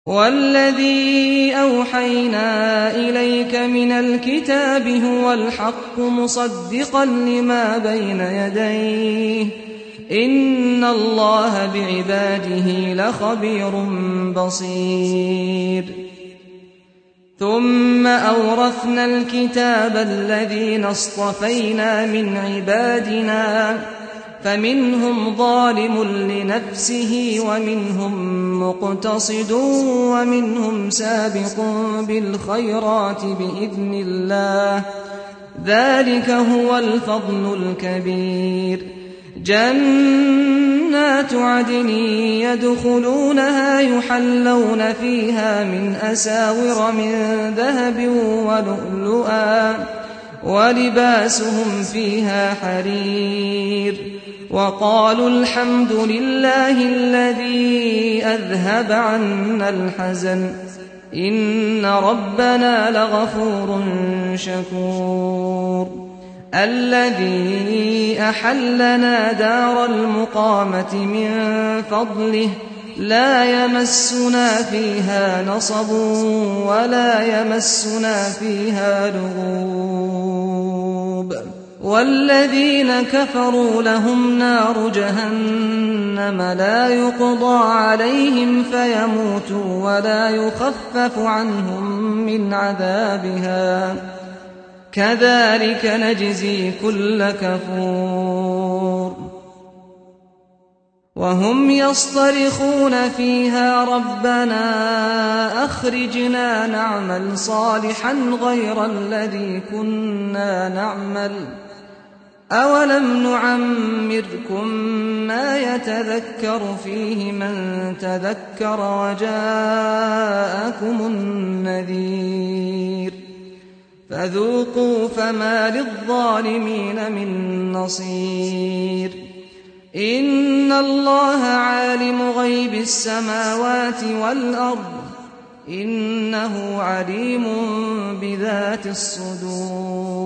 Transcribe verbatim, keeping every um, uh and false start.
وَالَّذِي أَوْحَيْنَا إِلَيْكَ مِنَ الْكِتَابِ هُوَ الْحَقُّ مُصَدِّقًا لِّمَا بَيْنَ يَدَيْهِ ۗ إِنَّ اللَّهَ بِعِبَادِهِ لَخَبِيرٌ بَصِيرٌ. ثُمَّ أَوْرَثْنَا الْكِتَابَ الَّذِينَ اصْطَفَيْنَا مِنْ عِبَادِنَا فَمِنْهُمْ ظَالِمٌ لِّنَفْسِهِ وَمِنْهُم مُّقْتَصِدٌ وَمِنْهُمْ سَابِقٌ بِالْخَيْرَاتِ بِإِذْنِ اللَّهِ ۚ ذَٰلِكَ هُوَ الْفَضْلُ الْكَبِيرُ. جَنَّاتُ عَدْنٍ يَدْخُلُونَهَا يُحَلَّوْنَ فِيهَا مِنْ أَسَاوِرَ مِن ذَهَبٍ وَلُؤْلُؤًا ۖ وَلِبَاسُهُمْ فِيهَا حَرِيرٌ. وَقَالُوا الْحَمْدُ لِلَّهِ الَّذِي أَذْهَبَ عَنَّا الْحَزَنَ ۖ إِنَّ رَبَّنَا لَغَفُورٌ شَكُورٌ. الَّذِي أَحَلَّنَا دَارَ الْمُقَامَةِ مِن فَضْلِهِ لَا يَمَسُّنَا فِيهَا نَصَبٌ وَلَا يَمَسُّنَا فِيهَا لُغُوبٌ. وَالَّذِينَ كَفَرُوا لَهُمْ نَارُ جَهَنَّمَ لَا يُقْضَىٰ عَلَيْهِمْ فَيَمُوتُوا وَلَا يُخَفَّفُ عَنْهُم مِّنْ عَذَابِهَا ۚ كَذَٰلِكَ نَجْزِي كُلَّ كَفُورٍ. وَهُمْ يَصْطَرِخُونَ فِيهَا رَبَّنَا أَخْرِجْنَا نَعْمَلْ صَالِحًا غَيْرَ الَّذِي كُنَّا نَعْمَلُ ۚ أَوَلَمْ نُعَمِّرْكُم مَّا يَتَذَكَّرُ فِيهِ مَن تَذَكَّرَ وَجَاءَكُمُ النَّذِيرُ ۖ فَذُوقُوا فَمَا لِلظَّالِمِينَ مِن نَّصِيرٍ. إِنَّ اللَّهَ عَالِمُ غَيْبِ السَّمَاوَاتِ وَالْأَرْضِ ۚ إِنَّهُ عَلِيمٌ بِذَاتِ الصُّدُورِ.